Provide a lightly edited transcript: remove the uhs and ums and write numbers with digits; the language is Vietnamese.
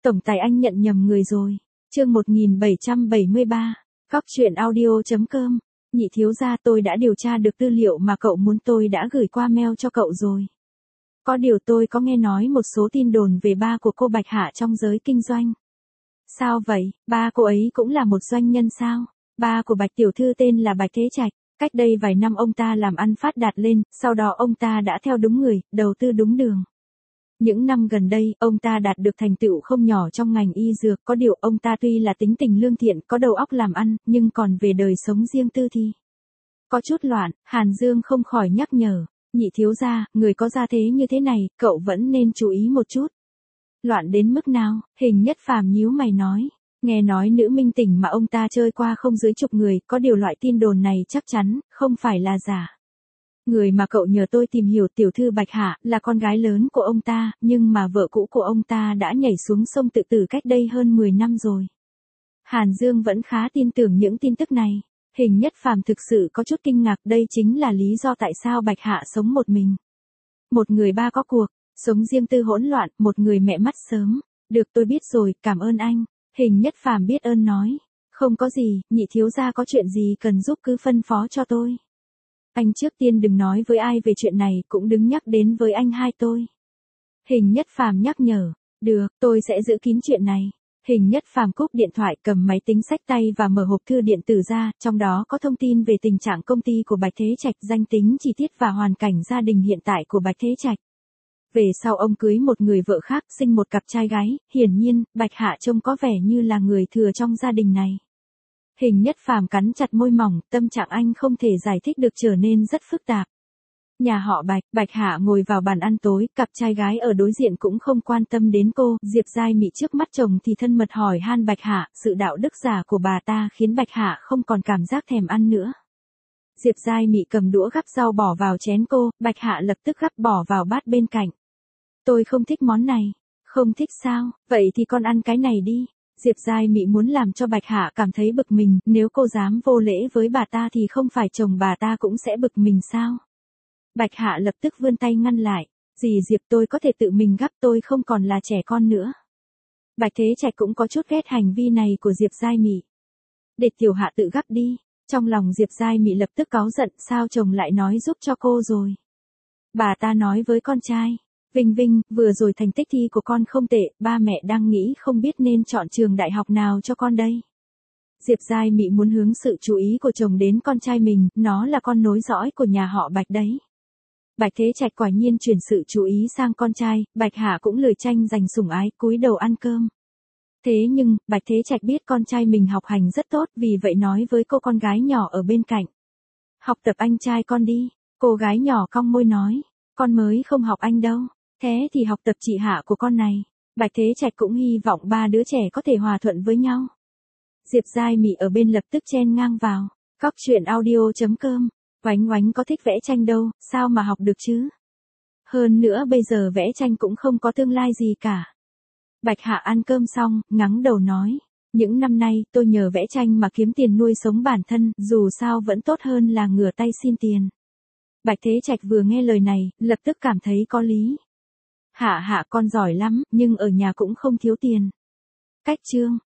Tổng tài anh nhận nhầm người rồi. Chương 1773. Cóc truyện audio.com. Nhị thiếu gia, tôi đã điều tra được tư liệu mà cậu muốn, tôi đã gửi qua mail cho cậu rồi. Có điều tôi có nghe nói một số tin đồn về ba của cô Bạch Hạ trong giới kinh doanh. Sao vậy, ba cô ấy cũng là một doanh nhân sao? Ba của Bạch tiểu thư tên là Bạch Thế Trạch. Cách đây vài năm ông ta làm ăn phát đạt lên, sau đó ông ta đã theo đúng người, đầu tư đúng đường. Những năm gần đây, ông ta đạt được thành tựu không nhỏ trong ngành y dược, có điều ông ta tuy là tính tình lương thiện, có đầu óc làm ăn, nhưng còn về đời sống riêng tư thì có chút loạn. Hàn Dương không khỏi nhắc nhở, nhị thiếu gia, người có gia thế như thế này, cậu vẫn nên chú ý một chút. Loạn đến mức nào? Hình Nhất Phàm nhíu mày nói. Nghe nói nữ minh tỉnh mà ông ta chơi qua không dưới chục người, có điều loại tin đồn này chắc chắn không phải là giả. Người mà cậu nhờ tôi tìm hiểu, tiểu thư Bạch Hạ, là con gái lớn của ông ta, nhưng mà vợ cũ của ông ta đã nhảy xuống sông tự tử cách đây hơn 10 năm rồi. Hàn Dương vẫn khá tin tưởng những tin tức này. Hình Nhất Phàm thực sự có chút kinh ngạc, đây chính là lý do tại sao Bạch Hạ sống một mình. Một người ba có cuộc, sống riêng tư hỗn loạn, một người mẹ mất sớm. Được, tôi biết rồi, cảm ơn anh. Hình Nhất Phàm biết ơn nói. Không có gì, nhị thiếu gia có chuyện gì cần giúp cứ phân phó cho tôi. Anh trước tiên đừng nói với ai về chuyện này, cũng đừng nhắc đến với anh hai tôi. Hình Nhất Phàm nhắc nhở. Được, tôi sẽ giữ kín chuyện này. Hình Nhất Phàm cúp điện thoại, cầm máy tính xách tay và mở hộp thư điện tử ra, trong đó có thông tin về tình trạng công ty của Bạch Thế Trạch, danh tính chi tiết và hoàn cảnh gia đình hiện tại của Bạch Thế Trạch. Về sau ông cưới một người vợ khác, sinh một cặp trai gái, hiển nhiên, Bạch Hạ trông có vẻ như là người thừa trong gia đình này. Hình Nhất Phàm cắn chặt môi mỏng, tâm trạng anh không thể giải thích được, trở nên rất phức tạp. Nhà họ Bạch, Bạch Hạ ngồi vào bàn ăn tối, cặp trai gái ở đối diện cũng không quan tâm đến cô, Diệp Giai Mị trước mắt chồng thì thân mật hỏi han Bạch Hạ, sự đạo đức giả của bà ta khiến Bạch Hạ không còn cảm giác thèm ăn nữa. Diệp Giai Mị cầm đũa gắp rau bỏ vào chén cô, Bạch Hạ lập tức gắp bỏ vào bát bên cạnh. Tôi không thích món này. Không thích sao, vậy thì con ăn cái này đi. Diệp Giai Mị muốn làm cho Bạch Hạ cảm thấy bực mình, nếu cô dám vô lễ với bà ta thì không phải chồng bà ta cũng sẽ bực mình sao? Bạch Hạ lập tức vươn tay ngăn lại. Dì Diệp, tôi có thể tự mình gắp, tôi không còn là trẻ con nữa. Bạch Thế Trạch cũng có chút ghét hành vi này của Diệp Giai Mị. Để tiểu Hạ tự gắp đi. Trong lòng Diệp Giai Mị lập tức cáu giận, sao chồng lại nói giúp cho cô rồi? Bà ta nói với con trai. Vinh Vinh, vừa rồi thành tích thi của con không tệ, ba mẹ đang nghĩ không biết nên chọn trường đại học nào cho con đây. Diệp Giai Mị muốn hướng sự chú ý của chồng đến con trai mình, nó là con nối dõi của nhà họ Bạch đấy. Bạch Thế Trạch quả nhiên chuyển sự chú ý sang con trai, Bạch Hạ cũng lười tranh giành sủng ái, cúi đầu ăn cơm. Thế nhưng, Bạch Thế Trạch biết con trai mình học hành rất tốt, vì vậy nói với cô con gái nhỏ ở bên cạnh. Học tập anh trai con đi. Cô gái nhỏ cong môi nói, con mới không học anh đâu. Thế thì học tập chị Hạ của con này. Bạch Thế Trạch cũng hy vọng ba đứa trẻ có thể hòa thuận với nhau. Diệp Giai Mị ở bên lập tức chen ngang vào. Cóc truyện audio.com. Oánh Oánh có thích vẽ tranh đâu, sao mà học được chứ? Hơn nữa bây giờ vẽ tranh cũng không có tương lai gì cả. Bạch Hạ ăn cơm xong, ngắng đầu nói. Những năm nay tôi nhờ vẽ tranh mà kiếm tiền nuôi sống bản thân, dù sao vẫn tốt hơn là ngửa tay xin tiền. Bạch Thế Trạch vừa nghe lời này, lập tức cảm thấy có lý. Hạ Hạ con giỏi lắm, nhưng ở nhà cũng không thiếu tiền. Cách chương.